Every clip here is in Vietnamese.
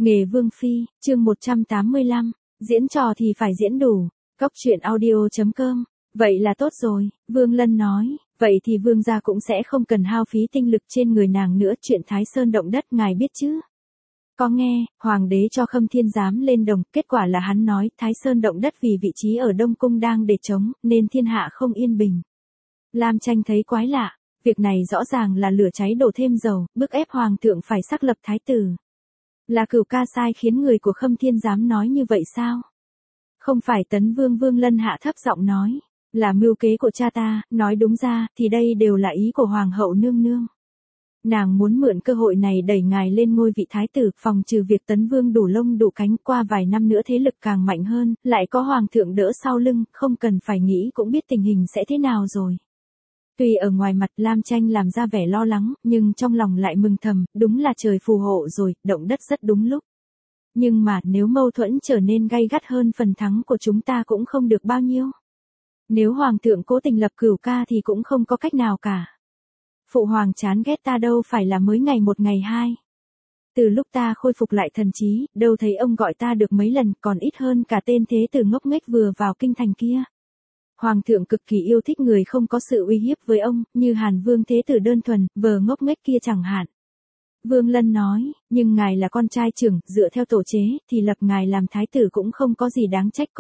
Nghề vương phi, chương 185, diễn trò thì phải diễn đủ. Cóc truyện audio.com. Vậy là tốt rồi, Vương Lân nói, vậy thì vương gia cũng sẽ không cần hao phí tinh lực trên người nàng nữa, chuyện Thái Sơn động đất ngài biết chứ? Có nghe, hoàng đế cho Khâm Thiên Giám lên đồng, kết quả là hắn nói Thái Sơn động đất vì vị trí ở Đông Cung đang để trống, nên thiên hạ không yên bình. Lam Tranh thấy quái lạ, việc này rõ ràng là lửa cháy đổ thêm dầu, bức ép hoàng thượng phải xác lập thái tử. Là Cửu Ca sai khiến người của Khâm Thiên Giám nói như vậy sao? Không phải Tấn Vương. Vương Lân hạ thấp giọng nói, là mưu kế của cha ta, nói đúng ra thì đây đều là ý của hoàng hậu nương nương. Nàng muốn mượn cơ hội này đẩy ngài lên ngôi vị thái tử, phòng trừ việc Tấn Vương đủ lông đủ cánh, qua vài năm nữa thế lực càng mạnh hơn, lại có hoàng thượng đỡ sau lưng, không cần phải nghĩ cũng biết tình hình sẽ thế nào rồi. Tuy ở ngoài mặt Lam Tranh làm ra vẻ lo lắng, nhưng trong lòng lại mừng thầm, đúng là trời phù hộ rồi, động đất rất đúng lúc. Nhưng mà nếu mâu thuẫn trở nên gay gắt hơn, phần thắng của chúng ta cũng không được bao nhiêu. Nếu hoàng thượng cố tình lập Cửu Ca thì cũng không có cách nào cả. Phụ hoàng chán ghét ta đâu phải là mới ngày một ngày hai. Từ lúc ta khôi phục lại thần trí, đâu thấy ông gọi ta được mấy lần, còn ít hơn cả tên thế tử ngốc nghếch vừa vào kinh thành kia. Hoàng thượng cực kỳ yêu thích người không có sự uy hiếp với ông, như Hàn Vương thế tử đơn thuần, vờ ngốc nghếch kia chẳng hạn. Vương Lân nói, nhưng ngài là con trai trưởng, dựa theo tổ chế, thì lập ngài làm thái tử cũng không có gì đáng trách,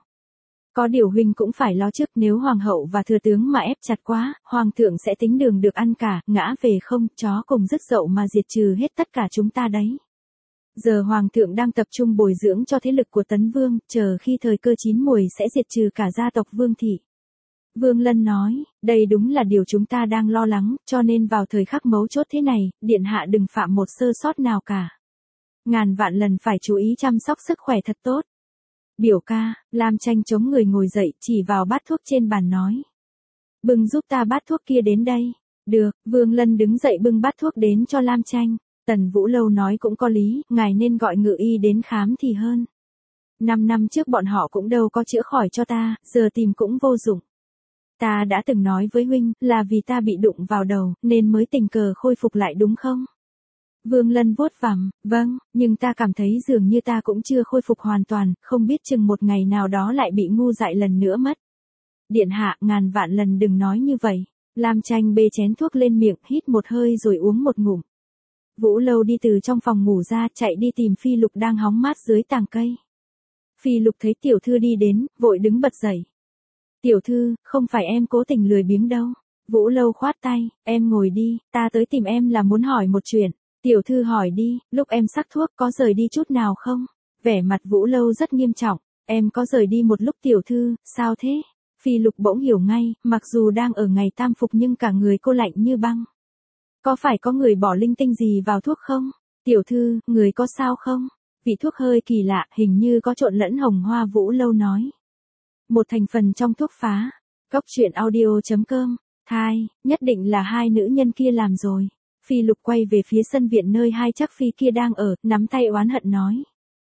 có điều huynh cũng phải lo trước, nếu hoàng hậu và thừa tướng mà ép chặt quá, hoàng thượng sẽ tính đường được ăn cả, ngã về không, chó cùng rứt dậu mà diệt trừ hết tất cả chúng ta đấy. Giờ hoàng thượng đang tập trung bồi dưỡng cho thế lực của Tấn Vương, chờ khi thời cơ chín muồi sẽ diệt trừ cả gia tộc Vương thị. Vương Lân nói, đây đúng là điều chúng ta đang lo lắng, cho nên vào thời khắc mấu chốt thế này, điện hạ đừng phạm một sơ sót nào cả. Ngàn vạn lần phải chú ý chăm sóc sức khỏe thật tốt. Biểu ca, Lam Tranh chống người ngồi dậy, chỉ vào bát thuốc trên bàn nói. Bưng giúp ta bát thuốc kia đến đây. Được, Vương Lân đứng dậy bưng bát thuốc đến cho Lam Tranh. Tần Vũ Lâu nói cũng có lý, ngài nên gọi ngự y đến khám thì hơn. 5 năm trước bọn họ cũng đâu có chữa khỏi cho ta, giờ tìm cũng vô dụng. Ta đã từng nói với huynh, là vì ta bị đụng vào đầu, nên mới tình cờ khôi phục lại đúng không? Vương Lân vuốt vằm, vâng, nhưng ta cảm thấy dường như ta cũng chưa khôi phục hoàn toàn, không biết chừng một ngày nào đó lại bị ngu dại lần nữa mất. Điện hạ, ngàn vạn lần đừng nói như vậy. Lam Tranh bê chén thuốc lên miệng, hít một hơi rồi uống một ngụm. Vũ Lâu đi từ trong phòng ngủ ra, chạy đi tìm Phi Lục đang hóng mát dưới tàng cây. Phi Lục thấy tiểu thư đi đến, vội đứng bật dậy. Tiểu thư, không phải em cố tình lười biếng đâu. Vũ Lâu khoát tay, em ngồi đi, ta tới tìm em là muốn hỏi một chuyện. Tiểu thư hỏi đi, lúc em sắc thuốc có rời đi chút nào không? Vẻ mặt Vũ Lâu rất nghiêm trọng, em có rời đi một lúc. Tiểu thư, sao thế? Phi Lục bỗng hiểu ngay, mặc dù đang ở ngày tam phục nhưng cả người cô lạnh như băng. Có phải có người bỏ linh tinh gì vào thuốc không? Tiểu thư, người có sao không? Vị thuốc hơi kỳ lạ, hình như có trộn lẫn hồng hoa. Vũ Lâu nói. Một thành phần trong thuốc phá. Cóc truyện audio.com. Thai, nhất định là hai nữ nhân kia làm rồi. Phi Lục quay về phía sân viện nơi hai chắc phi kia đang ở, nắm tay oán hận nói.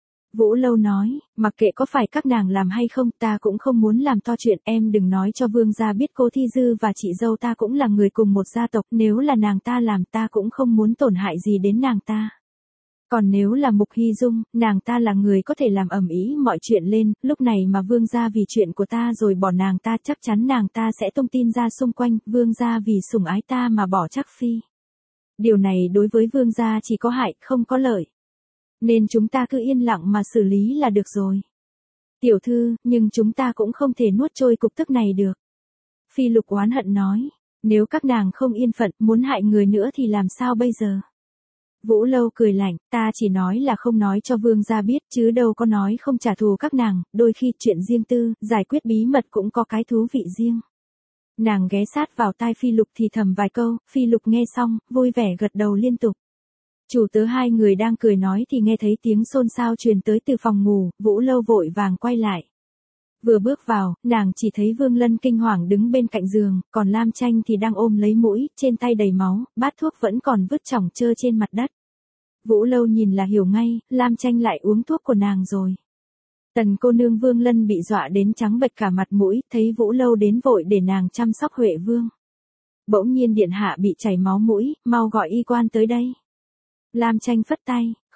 Vũ Lâu nói, mặc kệ có phải các nàng làm hay không, ta cũng không muốn làm to chuyện, em đừng nói cho vương gia biết cô Thi Dư và chị dâu ta cũng là người cùng một gia tộc, nếu là nàng ta làm ta cũng không muốn tổn hại gì đến nàng ta. Còn nếu là Mục Hy Dung, nàng ta là người có thể làm ầm ĩ mọi chuyện lên, lúc này mà vương gia vì chuyện của ta rồi bỏ nàng ta, chắc chắn nàng ta sẽ tung tin ra xung quanh, vương gia vì sủng ái ta mà bỏ chắc phi. Điều này đối với vương gia chỉ có hại, không có lợi. Nên chúng ta cứ yên lặng mà xử lý là được rồi. Tiểu thư, nhưng chúng ta cũng không thể nuốt trôi cục tức này được. Phi Lục oán hận nói, nếu các nàng không yên phận, muốn hại người nữa thì làm sao bây giờ? Vũ Lâu cười lạnh, ta chỉ nói là không nói cho vương gia biết, chứ đâu có nói không trả thù các nàng, đôi khi chuyện riêng tư, giải quyết bí mật cũng có cái thú vị riêng. Nàng ghé sát vào tai Phi Lục thì thầm vài câu, Phi Lục nghe xong, vui vẻ gật đầu liên tục. Chủ tớ hai người đang cười nói thì nghe thấy tiếng xôn xao truyền tới từ phòng ngủ, Vũ Lâu vội vàng quay lại. Vừa bước vào, nàng chỉ thấy Vương Lân kinh hoàng đứng bên cạnh giường, còn Lam Tranh thì đang ôm lấy mũi, trên tay đầy máu, bát thuốc vẫn còn vứt chỏng chơ trên mặt đất. Vũ Lâu nhìn là hiểu ngay, Lam Tranh lại uống thuốc của nàng rồi. Tần cô nương Vương Lân bị dọa đến trắng bệch cả mặt mũi, thấy Vũ Lâu đến vội để nàng chăm sóc Huệ Vương. Bỗng nhiên điện hạ bị chảy máu mũi, mau gọi y quan tới đây. Lam Tranh phất tay,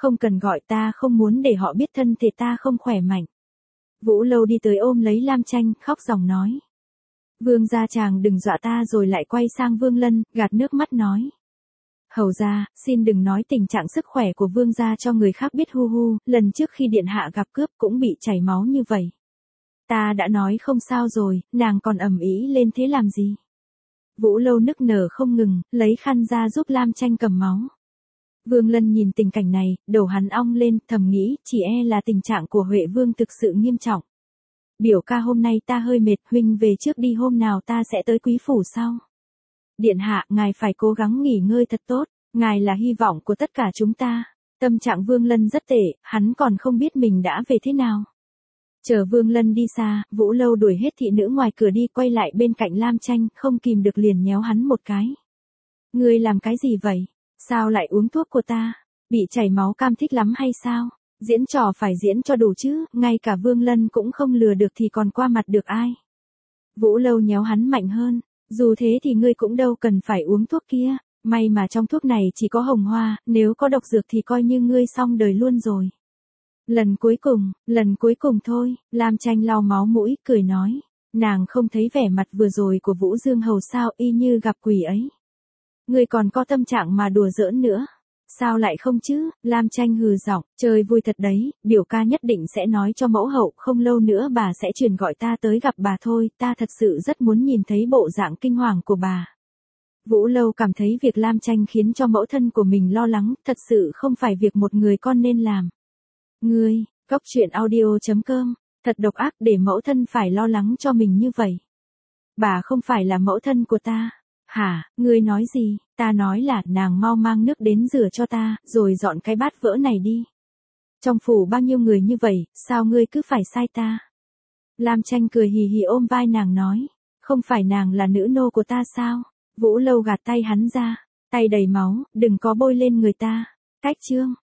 Không cần gọi, ta không muốn để họ biết thân thể ta không khỏe mạnh. Vũ Lâu đi tới ôm lấy Lam Tranh, khóc ròng nói. Vương gia chàng đừng dọa ta, rồi lại quay sang Vương Lân, gạt nước mắt nói. Hầu gia, xin đừng nói tình trạng sức khỏe của vương gia cho người khác biết, hu hu, lần trước khi điện hạ gặp cướp cũng bị chảy máu như vậy. Ta đã nói không sao rồi, nàng còn ầm ĩ lên thế làm gì? Vũ Lâu nức nở không ngừng, lấy khăn ra giúp Lam Tranh cầm máu. Vương Lân nhìn tình cảnh này, đầu hắn ong lên, thầm nghĩ, chỉ e là tình trạng của Huệ Vương thực sự nghiêm trọng. Biểu ca, hôm nay ta hơi mệt, huynh về trước đi, hôm nào ta sẽ tới quý phủ sau. Điện hạ, ngài phải cố gắng nghỉ ngơi thật tốt, ngài là hy vọng của tất cả chúng ta. Tâm trạng Vương Lân rất tệ, hắn còn không biết mình đã về thế nào. Chờ Vương Lân đi xa, Vũ Lâu đuổi hết thị nữ ngoài cửa đi, quay lại bên cạnh Lam Tranh, không kìm được liền nhéo hắn một cái. Ngươi làm cái gì vậy? Sao lại uống thuốc của ta? Bị chảy máu cam thích lắm hay sao? Diễn trò phải diễn cho đủ chứ, ngay cả Vương Lân cũng không lừa được thì còn qua mặt được ai? Vũ Lâu nhéo hắn mạnh hơn. Dù thế thì ngươi cũng đâu cần phải uống thuốc kia, may mà trong thuốc này chỉ có hồng hoa, nếu có độc dược thì coi như ngươi xong đời luôn rồi. Lần cuối cùng thôi, Lam Tranh lau máu mũi, cười nói. Nàng không thấy vẻ mặt vừa rồi của Vũ Dương Hầu sao, y như gặp quỷ ấy. Ngươi còn có tâm trạng mà đùa giỡn nữa. Sao lại không chứ? Lam Tranh hừ giọng, chơi vui thật đấy, biểu ca nhất định sẽ nói cho mẫu hậu, không lâu nữa bà sẽ truyền gọi ta tới gặp bà thôi, ta thật sự rất muốn nhìn thấy bộ dạng kinh hoàng của bà. Vũ Lâu cảm thấy việc Lam Tranh khiến cho mẫu thân của mình lo lắng, thật sự không phải việc một người con nên làm. Ngươi, Cóc Truyện Audio.com, thật độc ác để mẫu thân phải lo lắng cho mình như vậy. Bà không phải là mẫu thân của ta. Hả, ngươi nói gì? Ta nói là nàng mau mang nước đến rửa cho ta, rồi dọn cái bát vỡ này đi. Trong phủ bao nhiêu người như vậy, sao ngươi cứ phải sai ta? Lam Tranh cười hì hì ôm vai nàng nói, không phải nàng là nữ nô của ta sao? Vũ Lâu gạt tay hắn ra, tay đầy máu, đừng có bôi lên người ta. Cách chương